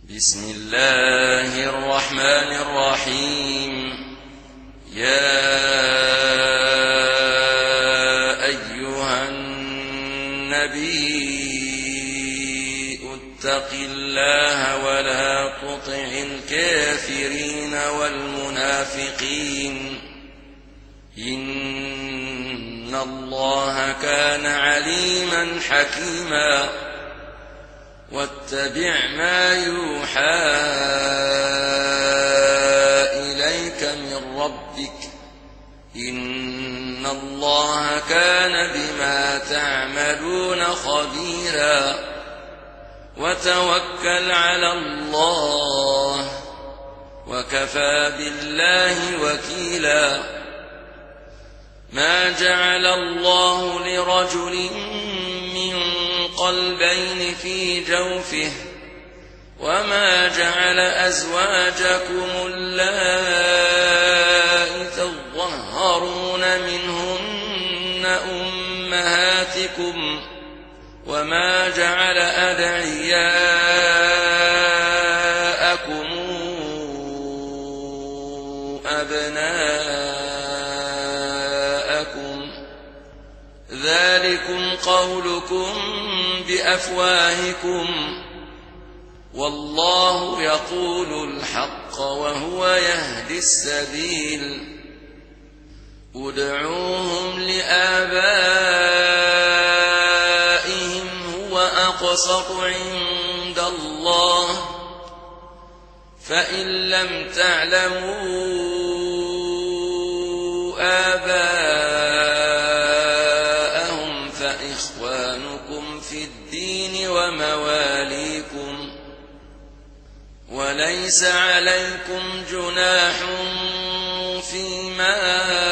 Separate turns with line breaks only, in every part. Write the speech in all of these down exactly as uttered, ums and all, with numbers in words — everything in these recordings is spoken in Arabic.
بسم الله الرحمن الرحيم. يا أيها النبي اتق الله ولا تطع الكافرين والمنافقين إن الله كان عليما حكيما. واتبع ما يوحى إليك من ربك إن الله كان بما تعملون خبيرا. وتوكل على الله وكفى بالله وكيلا. ما جعل الله لرجل من قلبين في جوفه وما جعل أزواجكم اللائي تظهرون منهن أمهاتكم وما جعل أدعياءكم أبناءكم ذلكم قولكم بأفواهكم والله يقول الحق وهو يهدي السبيل. ادعوهم لآبائهم هو أقسط عند الله فإن لم تعلموا آباءهم فإخوانكم في الدين ومواليكم وليس عليكم جناح فيما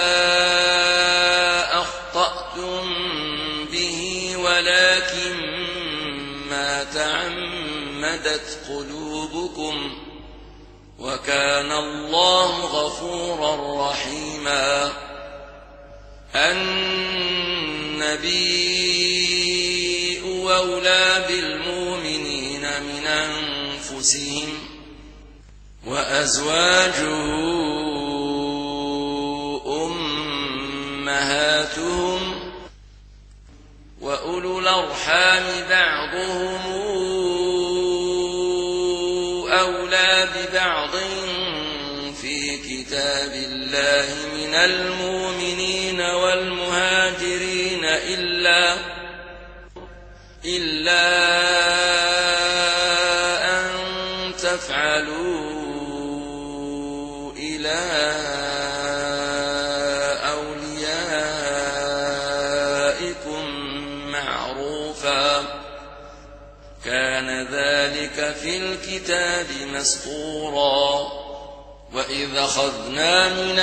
أخطأتم به ولكن ما تعمدت قلوبكم وكان الله غفورا رحيما. النبي أولى بالمؤمنين من أنفسهم وأزواجه أمهاتهم وأولو الأرحام بعضهم أولى ببعض في كتاب الله من المؤمنين والمهاجرين إلا إلا أن تفعلوا إلى أوليائكم معروفا كان ذلك في الكتاب مسطورا. وإذ أخذنا من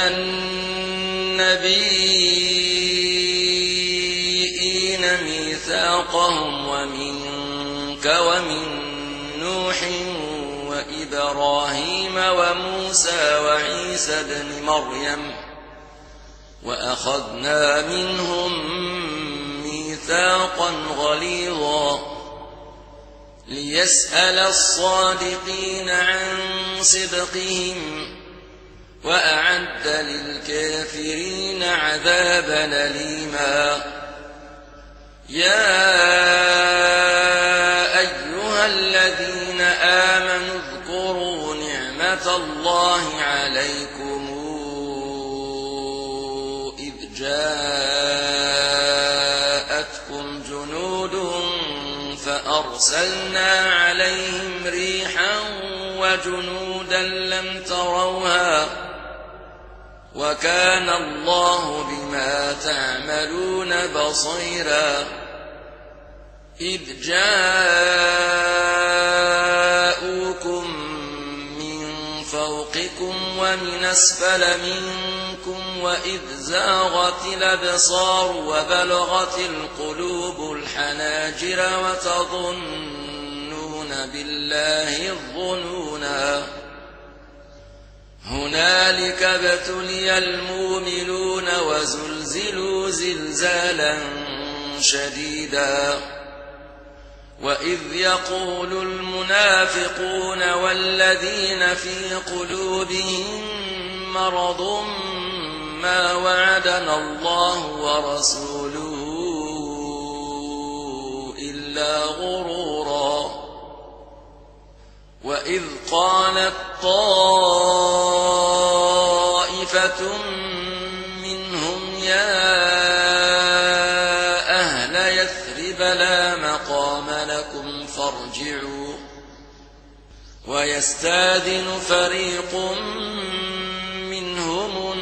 النبيين ميثاقهم ومنك ومن نوح وإبراهيم وموسى وعيسى ابن مريم وأخذنا منهم ميثاقا غليظا ليسأل الصادقين عن صدقهم وأعد للكافرين عذابا أليما. يا أيها الذين آمنوا اذكروا نعمة الله عليكم إذ جاءتكم جنود فأرسلنا عليهم ريحا وجنودا لم تروها وكان الله بما تعملون بصيرا. إذ جاءوكم من فوقكم ومن أسفل منكم وإذ زاغت الأبصار وبلغت القلوب الحناجر وتظنون بالله الظنونا. هنالك ابتلي المؤمنون وزلزلوا زلزالا شديدا وإذ يقول المنافقون والذين في قلوبهم مرض ما وعدنا الله ورسوله إلا غرورا وإذ قالت طائفة منهم يا أهل يثرب لا مقام لكم فارجعوا ويستأذن فريق منهم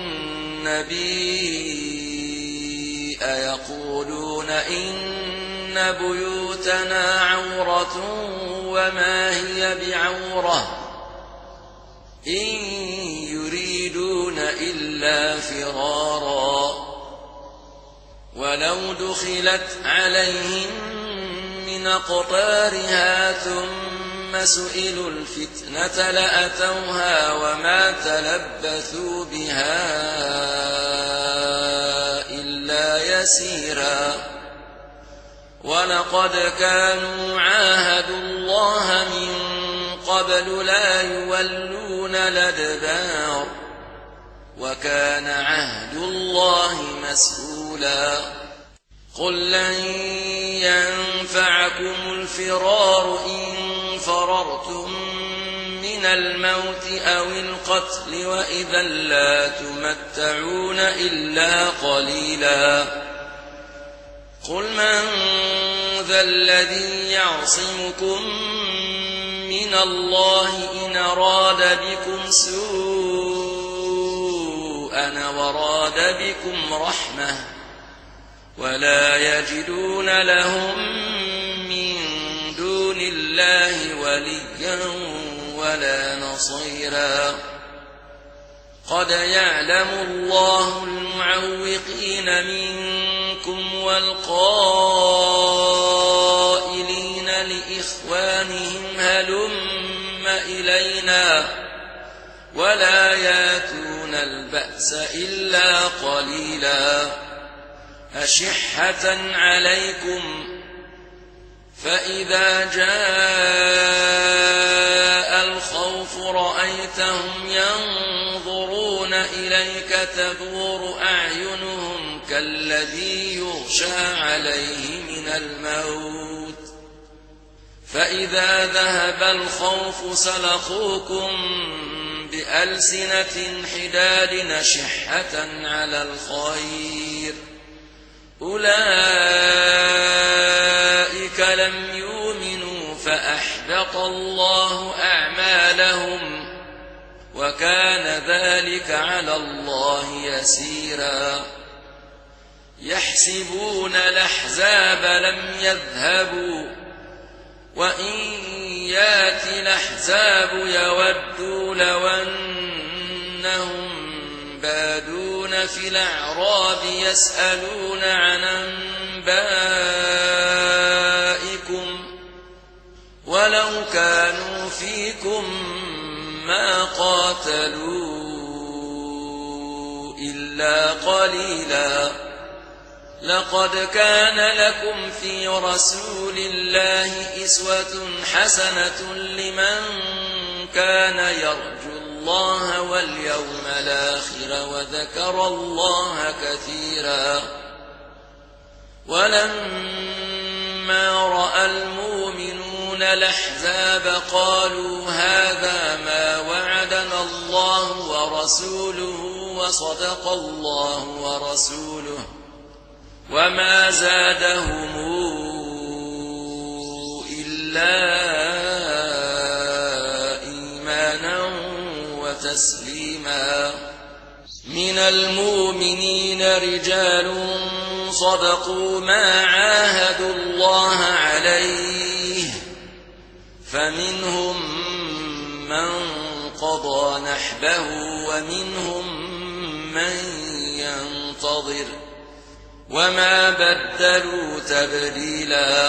النبي يقولون إن بيوتنا عورة وما هي بعورة إن يريدون إلا فرارا ولو دخلت عليهم من أقطارها ثم سئلوا الفتنة لأتوها وما تلبثوا بها إلا يسيرا ولقد كانوا عاهدوا الله من قبل لا يولون الأدبار وكان عهد الله مسؤولا قل لن ينفعكم الفرار إن فررتم من الموت أو القتل وإذا لا تمتعون إلا قليلا قل من ذا الذي يعصمكم من الله إن أراد بكم سوءا وراد بكم رحمة ولا يجدون لهم من دون الله وليا ولا نصيرا قد يعلم الله المعوقين منكم والقائلين لإخوانهم هلم إلينا ولا ياتون البأس إلا قليلا أشحة عليكم فإذا جاء الخوف رأيتهم ينظرون إليك تدور أعينهم كالذي يغشى عليه من الموت فإذا ذهب الخوف سلقوكم بألسنة حداد أشحة على الخير أولئك لم يؤمنوا فأحبط الله أعمالهم وكان ذلك على الله يسيرا يحسبون الأحزاب لم يذهبوا وإن يأتي الأحزاب يودوا لو أنهم بادون في الأعراب يسألون عن أنبائكم ولو كانوا فيكم ما قاتلوا إلا قليلا لقد كان لكم في رسول الله أسوة حسنة لمن كان يرجو الله واليوم الآخر وذكر الله كثيرا ولما رأى المؤمنون الأحزاب قالوا هذا ما وعدنا الله ورسوله وصدق الله ورسوله وما زادهم إلا إيمانا وتسليما من المؤمنين رجال صدقوا ما عاهدوا الله عليه فمنهم من قضى نحبه ومنهم من ينتظر وما بدلوا تبديلا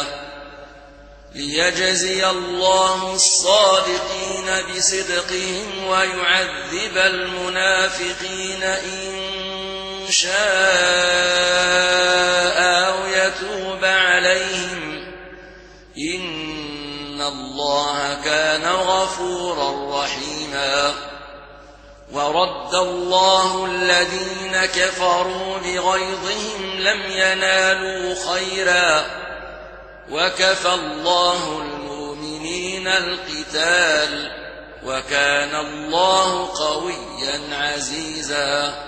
ليجزي الله الصادقين بصدقهم ويعذب المنافقين إن شاء أو يتوب عليهم الله كان غفورا رحيما ورد الله الذين كفروا بغيظهم لم ينالوا خيرا وكفى الله المؤمنين القتال وكان الله قويا عزيزا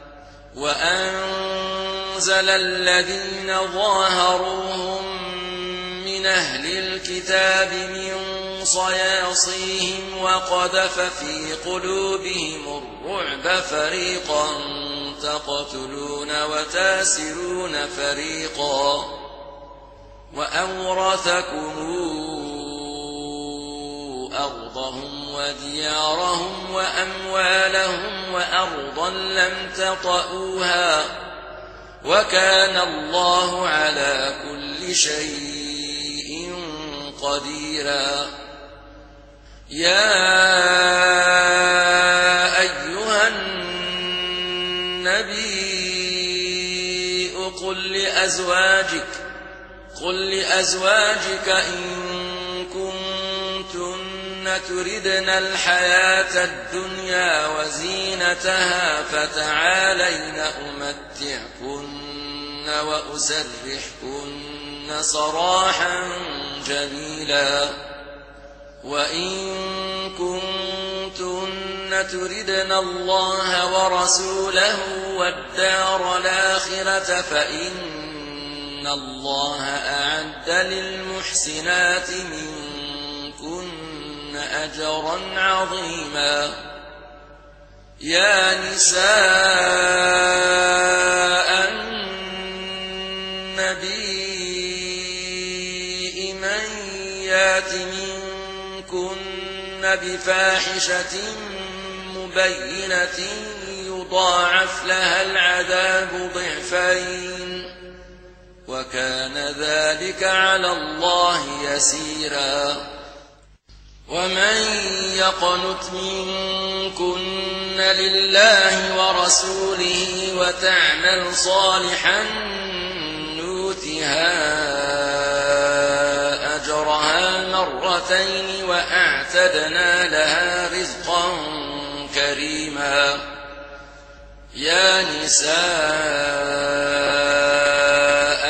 وأنزل الذين ظاهروهم من أهل الكتاب من صياصيهم وقذف في قلوبهم الرعب فريقا تقتلون وتاسرون فريقا وأورثكم أرضهم وديارهم وأموالهم وأرضا لم تطئوها وكان الله على كل شيء قديرا يا أيها النبي قل لأزواجك قل لأزواجك إن كنتن تردن الحياة الدنيا وزينتها فتعالين أمتعكن وأسرحكن سراحا جميلا وإن كنتن تردن الله ورسوله والدار الآخرة فإن الله أعد للمحسنات منكن أجرا عظيما يا نساء النبي من يات منكن بفاحشة مبينة يضاعف لها العذاب ضعفين وكان ذلك على الله يسيرا ومن يقنت منكن لله ورسوله وتعمل صالحا نؤتها أجرها مرتين وأعتدنا لها رزقا كريما يا نساء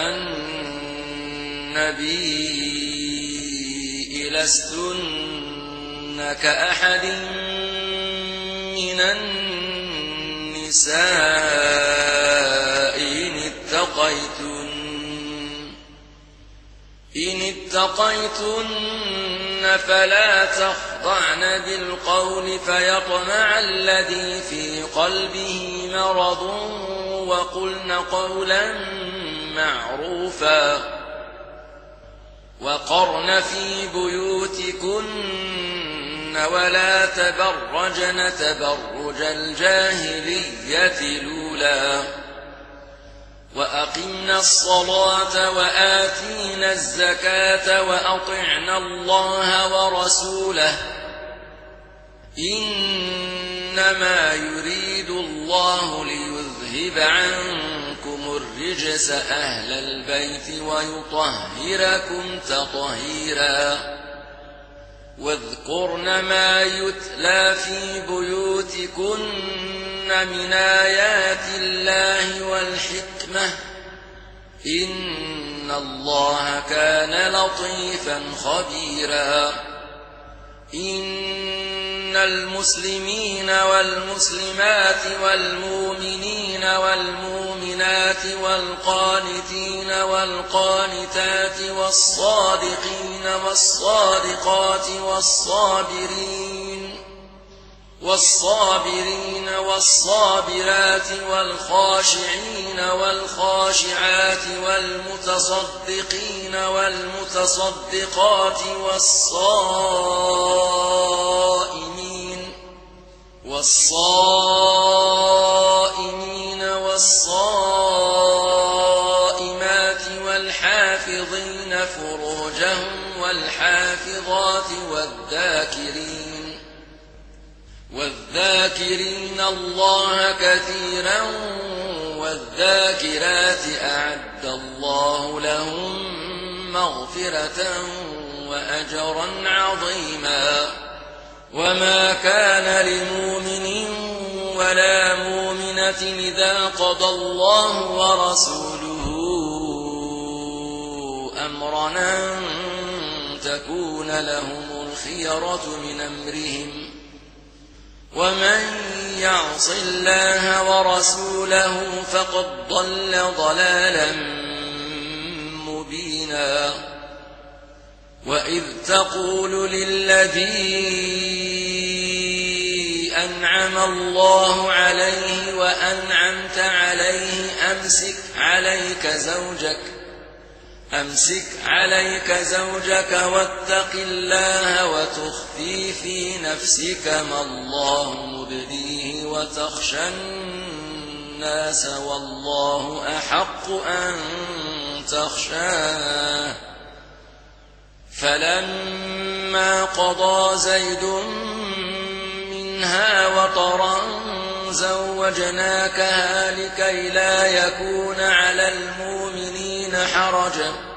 النبي لستن كأحد من النساء إن اتقيتن إن اتقيتن فلا تخضعن بالقول فيطمع الذي في قلبه مرض وقلن قولا معروفا وقرن في بيوتكن ولا تبرجن تبرج الجاهلية الأولى وأقمنا الصلاة وآتينا الزكاة وأطعنا الله ورسوله إنما يريد الله ليذهب عنكم الرجس أهل البيت ويطهركم تطهيرا واذكرن ما يتلى في بيوتكن من آيات الله والحكمة إن الله كان لطيفا خبيرا إن المسلمين والمسلمات والمؤمنين والمؤمنات والقانتين والقانتات والصادقين والصادقات والصابرين والصابرين والصابرات والخاشعين والخاشعات والمتصدقين والمتصدقات والصائمين والصائمين والصائمات والحافظين فروجهم والحافظات والذاكرين والذاكرين الله كثيرا والذاكرات أعد الله لهم مغفرة وأجرا عظيما. وما كان لمؤمن ولا مؤمنة إذا قضى الله ورسوله أمرا أن تكون لهم الخيرة من أمرهم ومن يعص الله ورسوله فقد ضل ضلالا مبينا. وإذ تقول للذي أنعم الله عليه وأنعمت عليه أمسك عليك زوجك أمسك عليك زوجك واتق الله وتخفي في نفسك ما الله مبديه وتخشى الناس والله أحق أن تخشاه. فلما قضى زيد منها وطرا زوجناكها لكي لا يكون على المؤمنين حرج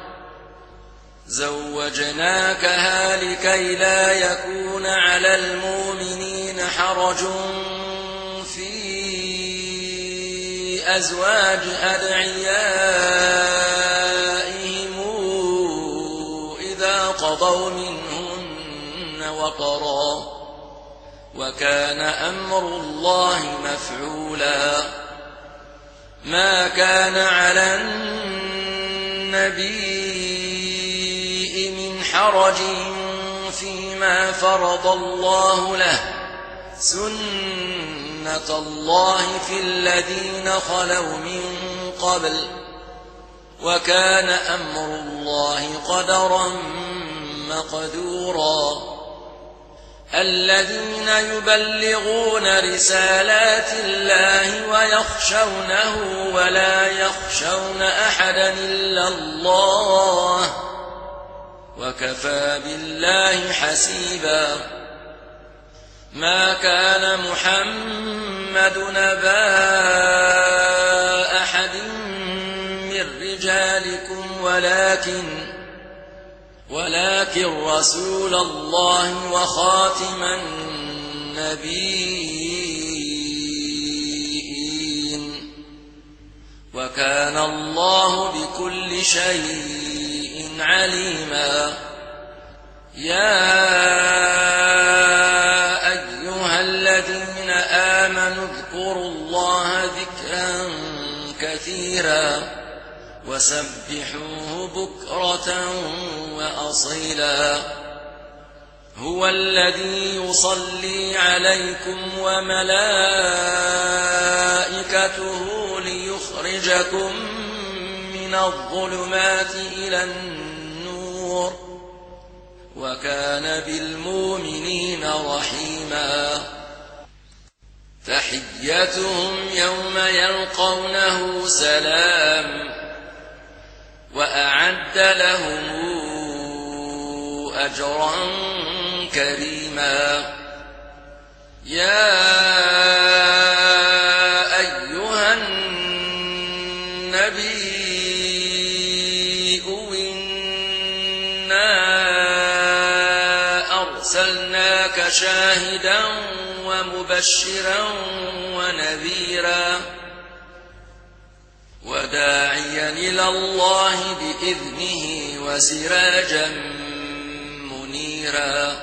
زوجناكها لكي لا يكون على المؤمنين حرج في أزواج أدعيائهم إذا قضوا منهن وطرا وكان أمر الله مفعولا. ما كان على النبي من حرج فيما فرض الله له سنة الله في الذين خلوا من قبل وكان أمر الله قدرا مقدورا. الذين يبلغون رسالات الله ويخشونه ولا يخشون أحدا إلا الله وكفى بالله حسيبا. ما كان محمد نبا أحد من رجالكم ولكن ولكن رسول الله وخاتم النبيين وكان الله بكل شيء عليما. يا أيها الذين آمنوا اذكروا الله ذكرا كثيرا وسبحوه بكرة وأصيلا. هو الذي يصلي عليكم وملائكته ليخرجكم من الظلمات إلى النور وكان بالمؤمنين رحيما. تحيتهم يوم يلقونه سلام وأعد لهم أجرا كريما. يا أيها النبي إنا أرسلناك شاهدا ومبشرا ونذيرا وداعيا إلى الله بإذنه وسراجا منيرا.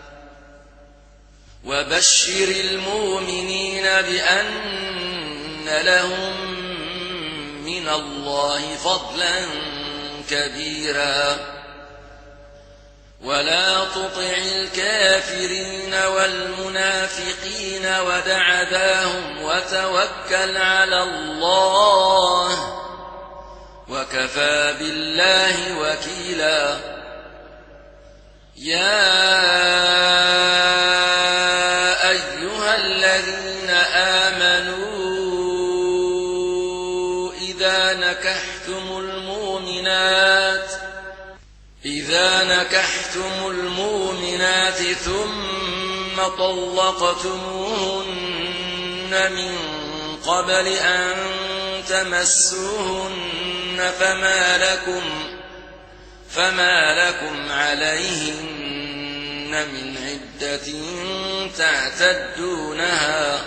وبشر المؤمنين بأن لهم من الله فضلا كبيرا. ولا تطع الكافرين والمنافقين ودع ذاهم وتوكل على الله وكفى بالله وكيلا. يا أيها الذين آمنوا إذا نكحتم المؤمنات إذا نكحتم المؤمنات ثم طلقتموهن من قبل أن تمسوهن فما لكم فما لكم عليهن من عدة تعتدونها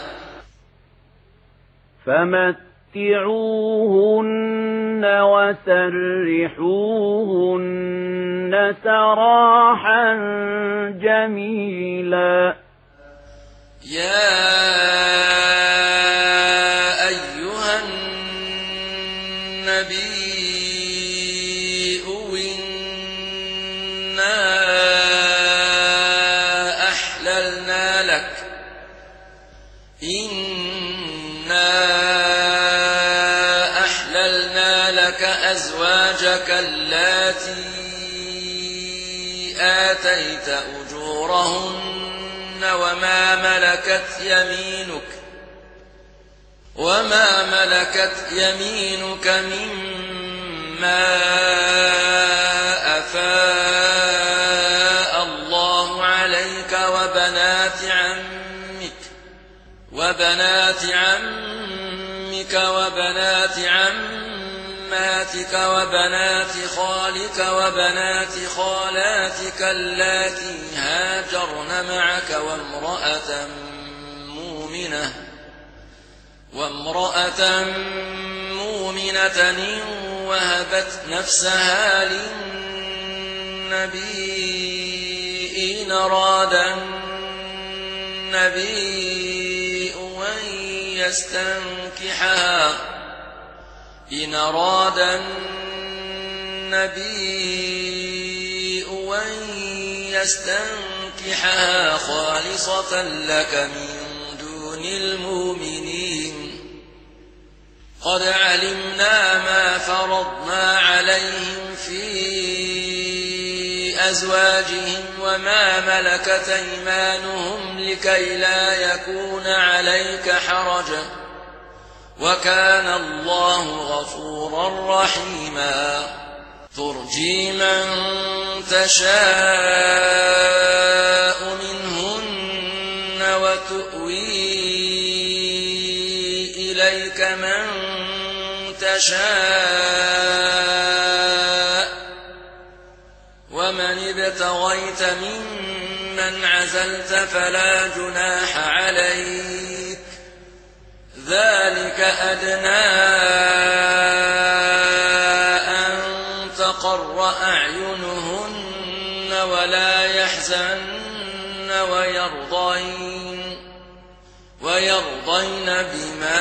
فمتعوهن وسرحوهن سراحا جميلا
يا أيها النبي إنا أحللنا لك إنا أحللنا لك أزواجك اللاتي آتيت أجورهن وما ملكت يمينك وما ملكت يمينك مما أفاء الله عليك وبنات عمك وبنات عمك وبنات عماتك وبنات خالك وبنات خالاتك اللاتي هاجرن معك وامرأة مؤمنة وامرأة مؤمنة إن وهبت نفسها للنبي إن أراد النبي أن يستنكحها إن أراد النبي أن يستنكحها خالصة لك من دون المؤمنين قد علمنا ما فرضنا عليهم في أزواجهم وما ملكت أيمانهم لكي لا يكون عليك حرج وكان الله غفورا رحيما ترجي من تشاء منهن وتؤوي إليك من تشاء ومن ابتغيت ممن عزلت فلا جناح عليك ذلك أدنى أن تقر أعينهن ولا يحزن ويرضين ويرضين بما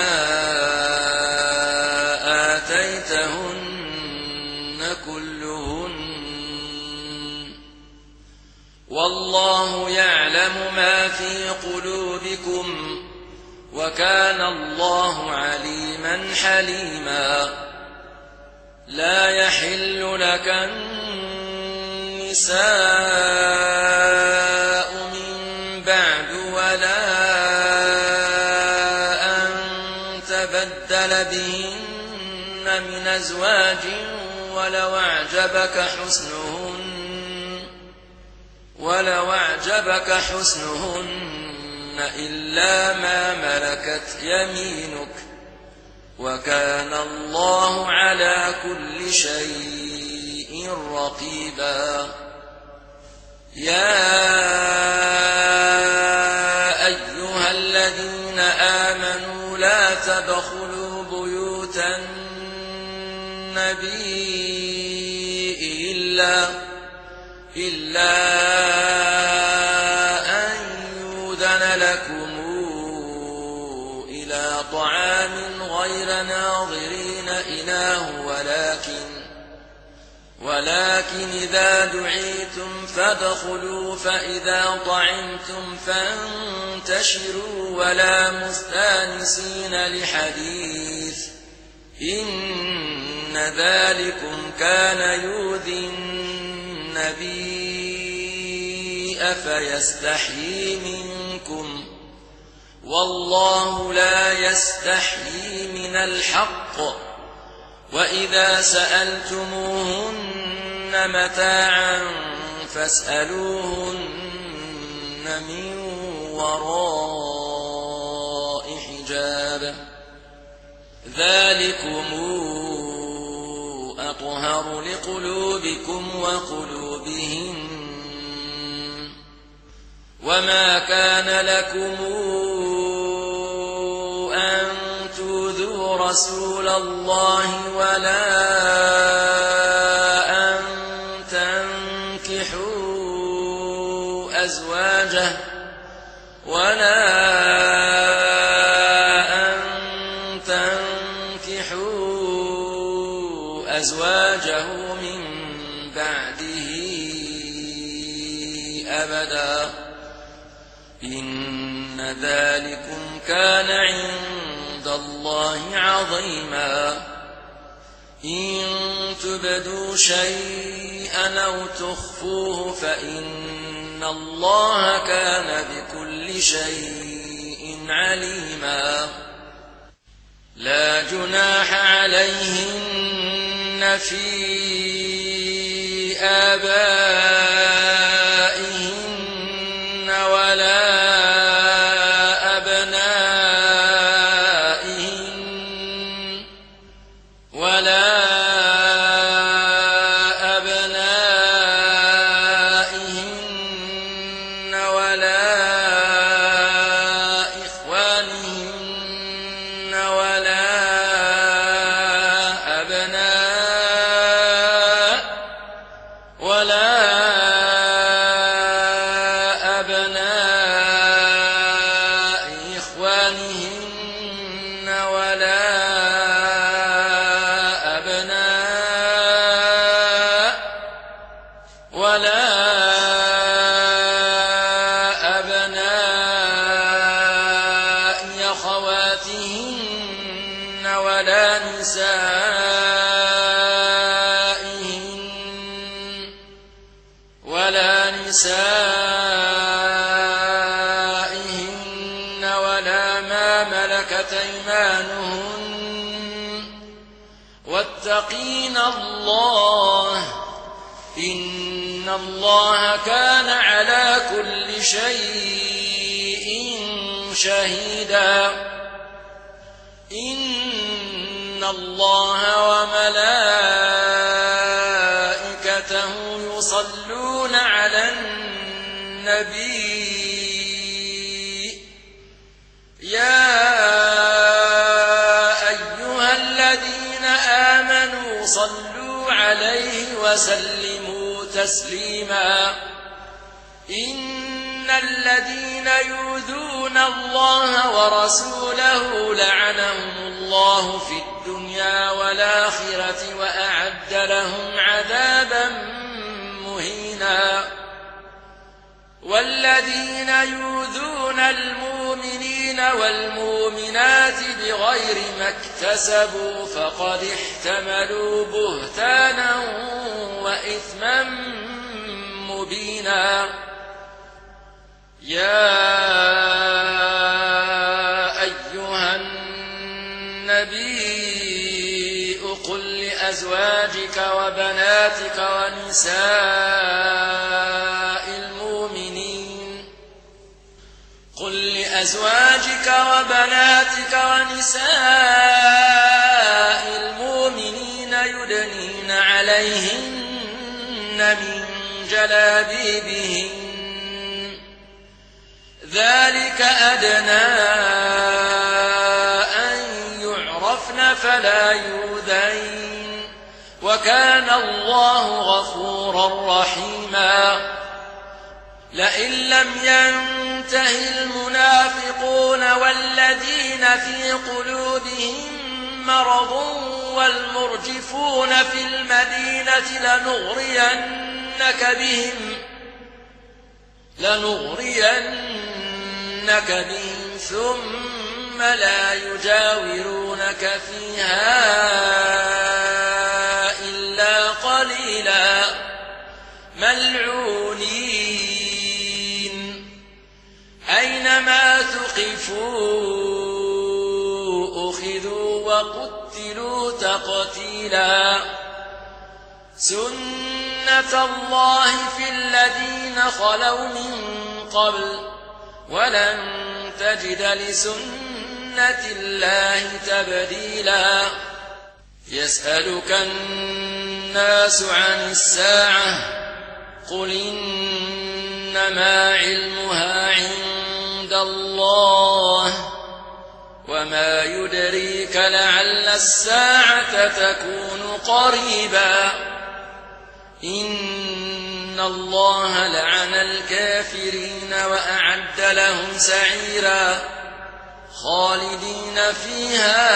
آتيتهن كلهن والله يعلم ما في قلوبكم وكان الله عليما حليما لا يحل لك النساء من بعد ولا أن تبدل بهن من أزواج ولو أعجبك حسنهن ولو أعجبك حسنهن إلا ما ملكت يمينك وكان الله على كل شيء رقيبا يا أيها الذين آمنوا لا تدخلوا بيوت النبي إلا إلا أن يؤذن لكم إلى طعام غير ناظرين إناه ولكن ولكن إذا دعيتم فادخلوا فإذا طعمتم فانتشروا ولا مستانسين لحديث إن ذلكم كان يؤذي النبي فيستحيي منكم والله لا يستحيي من الحق وإذا سألتموهن متاعا فاسألوهن من وراء حجاب ذلكم أطهر لقلوبكم وقلوبهم. وما كان لكم أن تؤذوا رسول الله ولا أن تنكحوا أزواجه ولا أن تنكحوا أزواجه من بعده أبدا إن ذلكم كان عند الله عظيما. إن تبدوا شيئا أو تخفوه فإن الله كان بكل شيء عليما. لا جناح عليهن في آبائهن ولا أبنائهن ولا أبنائهن ولا إخوانهن ولا أبناء ولا أبناء إخوانهن ولا أبناء ولا أبناء أخواتهن ولا نسائهن ولا نسائهن ولا ما ملكت أيمانهن واتقين الله إن الله كان على كل شيء شهيدا. إن الله وملائكته يصلون على النبي يا أيها الذين آمنوا صلوا عليه وسلموا تسليما. إن الذين يؤذون الله ورسوله لعنهم الله في الدنيا والآخرة وأعد لهم عذابا مهينا. والذين يؤذون المؤمنين والمؤمنات بغير ما اكتسبوا فقد احتملوا بهتانا وإثما مبينا. يا أيها النبي قل لأزواجك وبناتك ونساء المؤمنين قل لأزواجك وبناتك ونساء المؤمنين يدنين عليهن من جلابيبهن ذلك أدنى أن يعرفن فلا يؤذين وكان الله غفورا رحيما. لئن لم ينته المنافقون والذين في قلوبهم مرض والمرجفون في المدينة لنغرينك بهم لنغرينك بهم ثم لا يجاورونك فيها إلا قليلا ملعونين أينما ثقفوا أخذوا وقتلوا تقتيلا. سنة الله في الذين خلوا من قبل ولن تجد لسنة الله تبديلا. يسألك الناس عن الساعة قل إنما علمها عند الله وما يدريك لعل الساعة تكون قريبا إن الله لعن الكافرين وأعد لهم سعيرا خالدين فيها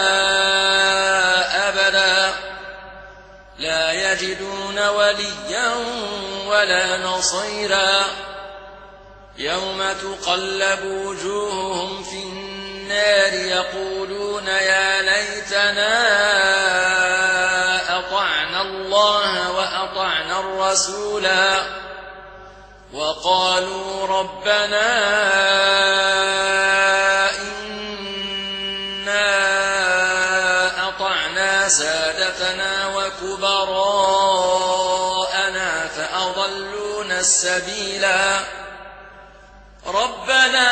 أبدا لا يجدون وليا ولا نصيرا يوم تقلب وجوههم في النار يقولون يا ليتنا أطعنا الله وأطعنا الرسولا وقالوا ربنا سادتنا وكبراءنا فأضلونا السبيلا ربنا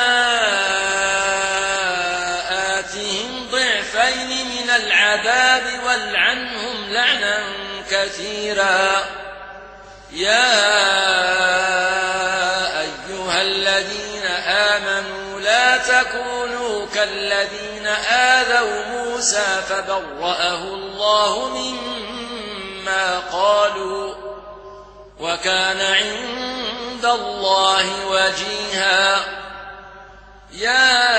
آتهم ضعفين من العذاب والعنهم لعنا كثيرا يا أيها الذين آمنوا لا تكونوا كالذين آذوا موسى فبرأه الله مما قالوا وكان عند الله وجيها يا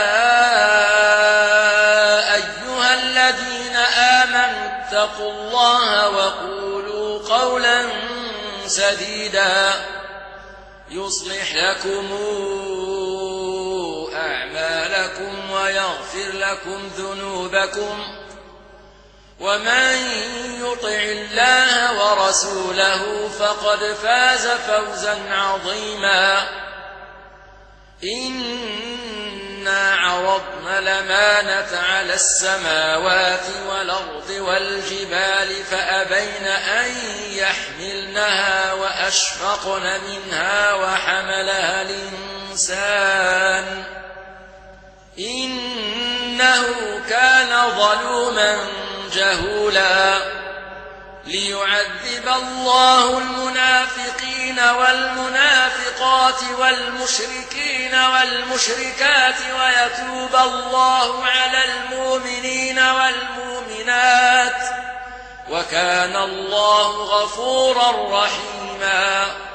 أيها الذين آمنوا اتقوا الله وقولوا قولا سديدا يصلح لكم أعمالكم ويغفر لكم ذنوبكم ومن يطع الله ورسوله فقد فاز فوزا عظيما إنا عرضنا الأمانة على السماوات والأرض والجبال فأبين أن يحملنها وأشفقن منها وحملها الإنسان إنه كان ظلوما جهولا ليعذب الله المنافقين والمنافقات والمشركين والمشركات ويتوب الله على المؤمنين والمؤمنات وكان الله غفورا رحيما